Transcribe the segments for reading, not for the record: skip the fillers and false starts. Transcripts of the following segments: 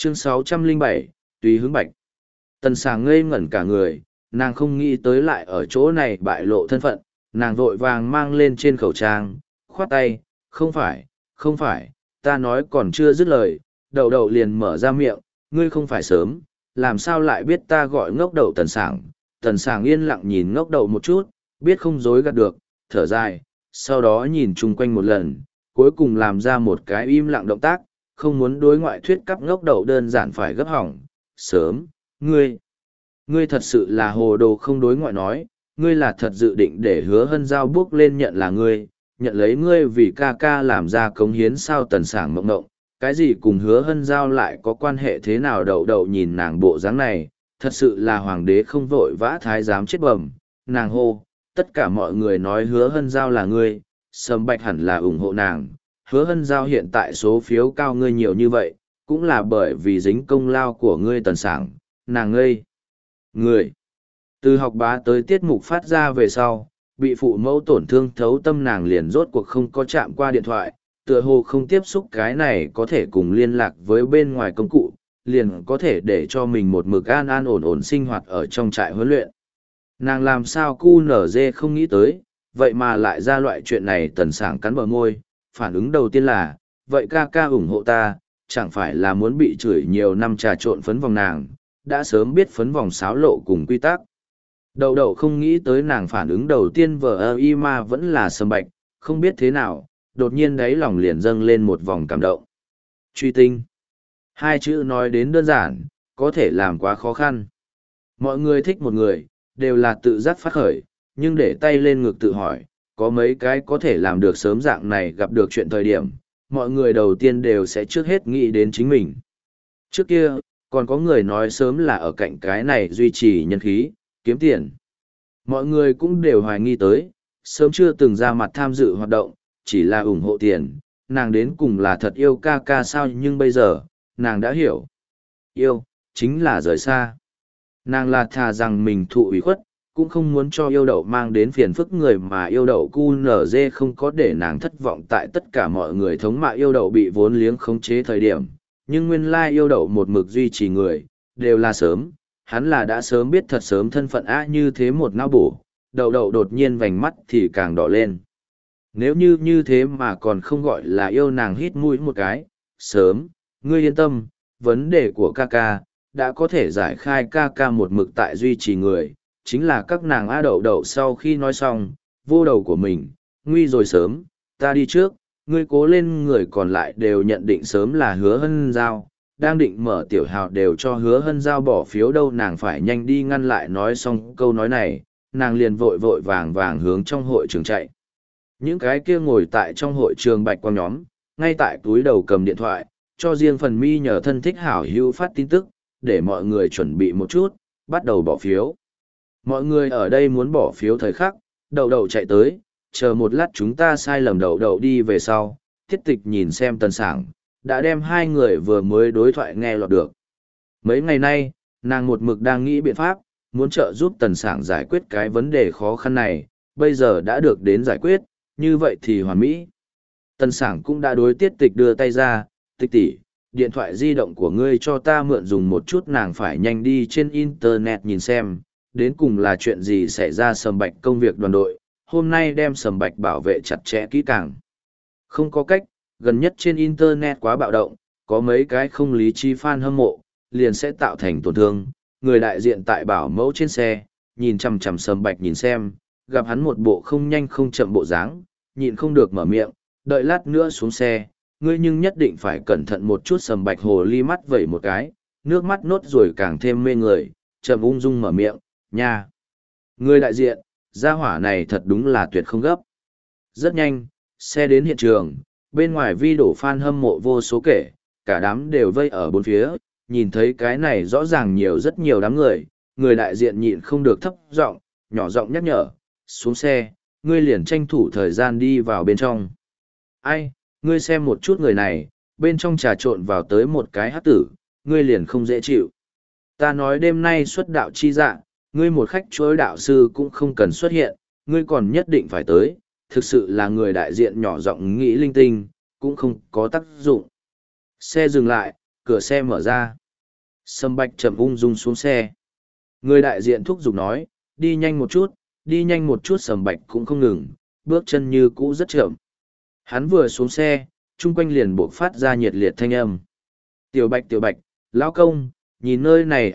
Chương 607, Tùy Hướng Bạch. Tần Sảng ngây ngẩn cả người, nàng không nghĩ tới lại ở chỗ này bại lộ thân phận, nàng vội vàng mang lên trên khẩu trang, khoát tay, không phải, ta nói còn chưa dứt lời, đậu đậu liền mở ra miệng, ngươi không phải sớm, làm sao lại biết ta gọi ngốc đậu Tần Sảng. Tần Sảng yên lặng nhìn ngốc đậu một chút, biết không dối gạt được, thở dài, sau đó nhìn chung quanh một lần, cuối cùng làm ra một cái im lặng động tác, không muốn đối ngoại thuyết cắp ngốc đậu đơn giản phải gấp hỏng. Sớm, ngươi thật sự là hồ đồ không đối ngoại nói, ngươi là thật dự định để Hứa Hân Giao bước lên nhận là ngươi, nhận lấy ngươi vì ca ca làm ra cống hiến sao. Tần Sảng mộng mộng, cái gì cùng Hứa Hân Giao lại có quan hệ thế nào. Đậu đậu nhìn nàng bộ dáng này, thật sự là hoàng đế không vội vã thái giám chết bẩm, nàng hô, tất cả mọi người nói Hứa Hân Giao là ngươi, Sầm Bạch hẳn là ủng hộ nàng, Hứa Hân Giao hiện tại số phiếu cao ngươi nhiều như vậy, cũng là bởi vì dính công lao của ngươi. Tần Sảng, nàng ngây người. Từ học bá tới tiết mục phát ra về sau, bị phụ mẫu tổn thương thấu tâm, nàng liền rốt cuộc không có chạm qua điện thoại, tựa hồ không tiếp xúc cái này có thể cùng liên lạc với bên ngoài công cụ, liền có thể để cho mình một mực an an ổn ổn sinh hoạt ở trong trại huấn luyện. Nàng làm sao cu nở dê không nghĩ tới, vậy mà lại ra loại chuyện này. Tần Sảng cắn bờ môi, phản ứng đầu tiên là, vậy ca ca ủng hộ ta, chẳng phải là muốn bị chửi nhiều năm trà trộn phấn vòng. Nàng đã sớm biết phấn vòng xáo lộ cùng quy tắc. Đậu đậu không nghĩ tới nàng phản ứng đầu tiên vờ y ma vẫn là Sầm Bạch, không biết thế nào, đột nhiên đáy lòng liền dâng lên một vòng cảm động. Truy tinh. Hai chữ nói đến đơn giản, có thể làm quá khó khăn. Mọi người thích một người, đều là tự giác phát khởi, nhưng để tay lên ngực tự hỏi, có mấy cái có thể làm được sớm. Dạng này gặp được chuyện thời điểm, mọi người đầu tiên đều sẽ trước hết nghĩ đến chính mình. Trước kia, còn có người nói sớm là ở cạnh cái này duy trì nhân khí, kiếm tiền. Mọi người cũng đều hoài nghi tới, sớm chưa từng ra mặt tham dự hoạt động, chỉ là ủng hộ tiền, nàng đến cùng là thật yêu ca ca sao. Nhưng bây giờ, nàng đã hiểu. Yêu, chính là rời xa. Nàng là thà rằng mình thụ ủy khuất, cũng không muốn cho yêu đậu mang đến phiền phức người mà yêu đậu QNZ không có để nàng thất vọng. Tại tất cả mọi người thống mạ yêu đậu bị vốn liếng khống chế thời điểm, nhưng nguyên lai yêu đậu một mực duy trì người, đều là sớm, hắn là đã sớm biết thật sớm thân phận như thế một não bổ, đậu đậu đột nhiên vành mắt thì càng đỏ lên. Nếu như thế mà còn không gọi là yêu. Nàng hít mũi một cái, sớm, ngươi yên tâm, vấn đề của ca ca đã có thể giải khai. Ca ca một mực tại duy trì người, chính là các nàng đậu đậu sau khi nói xong, vô đầu của mình, nguy rồi. Sớm, ta đi trước, ngươi cố lên. Người còn lại đều nhận định sớm là Hứa Hân Giao, đang định mở tiểu hào đều cho Hứa Hân Giao bỏ phiếu đâu. Nàng phải nhanh đi ngăn lại. Nói xong câu nói này, nàng liền vội vội vàng vàng hướng trong hội trường chạy. Những cái kia ngồi tại trong hội trường bạch quang nhóm, ngay tại túi đầu cầm điện thoại, cho riêng phần mi nhờ thân thích hảo hữu phát tin tức, để mọi người chuẩn bị một chút, bắt đầu bỏ phiếu. Mọi người ở đây muốn bỏ phiếu thời khắc, đậu đậu chạy tới, chờ một lát chúng ta sai lầm. Đậu đậu đi về sau, Thiết Tịch nhìn xem Tần Sảng, đã đem hai người vừa mới đối thoại nghe lọt được. Mấy ngày nay, nàng một mực đang nghĩ biện pháp, muốn trợ giúp Tần Sảng giải quyết cái vấn đề khó khăn này, bây giờ đã được đến giải quyết, như vậy thì hoàn mỹ. Tần Sảng cũng đã đối Tiết Tịch đưa tay ra, Tịch tỷ, điện thoại di động của ngươi cho ta mượn dùng một chút. Nàng phải nhanh đi trên internet nhìn xem, đến cùng là chuyện gì xảy ra. Sầm Bạch công việc đoàn đội, hôm nay đem Sầm Bạch bảo vệ chặt chẽ kỹ càng. Không có cách, gần nhất trên internet quá bạo động, có mấy cái không lý trí fan hâm mộ, liền sẽ tạo thành tổn thương. Người đại diện tại bảo mẫu trên xe, nhìn chằm chằm Sầm Bạch nhìn xem, gặp hắn một bộ không nhanh không chậm bộ dáng, nhịn không được mở miệng, đợi lát nữa xuống xe, ngươi nhưng nhất định phải cẩn thận một chút. Sầm Bạch hồ ly mắt vẩy một cái, nước mắt nốt rồi càng thêm mê người, chậm ung dung mở miệng, nha. Người đại diện, gia hỏa này thật đúng là tuyệt không gấp. Rất nhanh, xe đến hiện trường, bên ngoài vi đổ fan hâm mộ vô số kể, cả đám đều vây ở bốn phía, nhìn thấy cái này rõ ràng rất nhiều đám người, người đại diện nhịn không được thấp giọng, nhỏ giọng nhắc nhở, xuống xe, ngươi liền tranh thủ thời gian đi vào bên trong. Ai, ngươi xem một chút người này, bên trong trà trộn vào tới một cái hắc tử, ngươi liền không dễ chịu. Ta nói đêm nay xuất đạo chi dạ, ngươi một khách chối đạo sư cũng không cần xuất hiện, ngươi còn nhất định phải tới, thực sự là người đại diện nhỏ giọng nghĩ linh tinh, cũng không có tác dụng. Xe dừng lại, cửa xe mở ra. Sâm Bạch chậm ung dung xuống xe. Người đại diện thúc giục nói, đi nhanh một chút, đi nhanh một chút. Sâm Bạch cũng không ngừng, bước chân như cũ rất chậm. Hắn vừa xuống xe, chung quanh liền buộc phát ra nhiệt liệt thanh âm. Tiểu Bạch, lão công, nhìn nơi này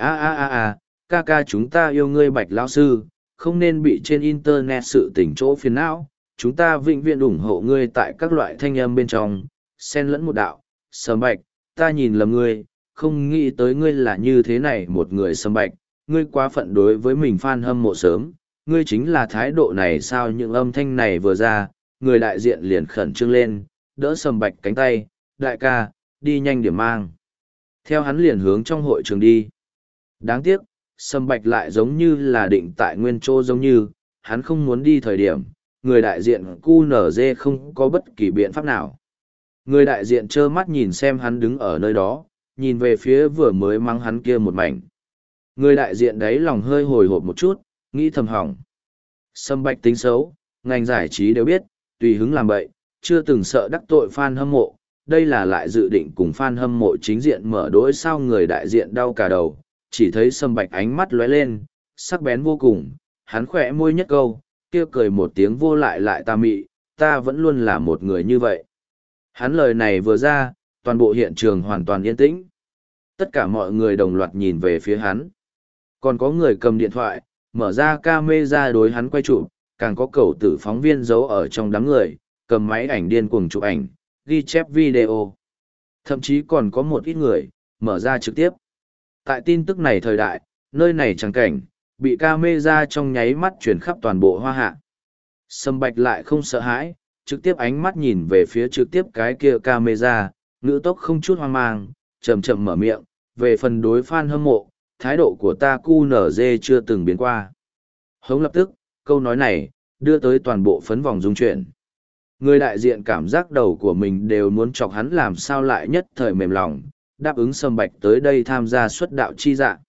ca ca chúng ta yêu ngươi Bạch lão sư, không nên bị trên internet sự tình chỗ phiền não, chúng ta vĩnh viễn ủng hộ ngươi tại các loại thanh âm bên trong, xen lẫn một đạo. Sâm Bạch, ta nhìn lầm ngươi, không nghĩ tới ngươi là như thế này một người. Sâm Bạch, ngươi quá phận đối với mình fan hâm mộ sớm, ngươi chính là thái độ này sao? Những âm thanh này vừa ra, người đại diện liền khẩn trương lên, đỡ Sâm Bạch cánh tay, đại ca, đi nhanh điểm mang. Theo hắn liền hướng trong hội trường đi. Đáng tiếc, Sâm Bạch lại giống như là định tại nguyên chỗ, giống như, hắn không muốn đi thời điểm, người đại diện QNZ không có bất kỳ biện pháp nào. Người đại diện trơ mắt nhìn xem hắn đứng ở nơi đó, nhìn về phía vừa mới mắng hắn kia một mảnh. Người đại diện đấy lòng hơi hồi hộp một chút, nghĩ thầm hỏng. Sâm Bạch tính xấu, ngành giải trí đều biết, tùy hứng làm bậy, chưa từng sợ đắc tội fan hâm mộ, đây là lại dự định cùng fan hâm mộ chính diện mở đối sao? Người đại diện đau cả đầu, chỉ thấy Sâm Bạch ánh mắt lóe lên, sắc bén vô cùng, hắn khỏe môi nhất câu, kia cười một tiếng vô lại tà mị, ta vẫn luôn là một người như vậy. Hắn lời này vừa ra, toàn bộ hiện trường hoàn toàn yên tĩnh. Tất cả mọi người đồng loạt nhìn về phía hắn. Còn có người cầm điện thoại, mở ra camera đối hắn quay chụp, càng có cầu tử phóng viên giấu ở trong đám người, cầm máy ảnh điên cuồng chụp ảnh, ghi chép video. Thậm chí còn có một ít người, mở ra trực tiếp. Tại tin tức này thời đại, nơi này chẳng cảnh, bị camera trong nháy mắt truyền khắp toàn bộ Hoa Hạ. Sâm Bạch lại không sợ hãi, trực tiếp ánh mắt nhìn về phía trực tiếp cái kia camera, ngữ tốc không chút hoang mang, chậm chậm mở miệng, về phần đối fan hâm mộ, thái độ của ta QNZ chưa từng biến qua. Hống lập tức, câu nói này, đưa tới toàn bộ phấn vòng dung chuyển. Người đại diện cảm giác đầu của mình đều muốn chọc hắn, làm sao lại nhất thời mềm lòng, đáp ứng Sâm Bạch tới đây tham gia xuất đạo chi dạ.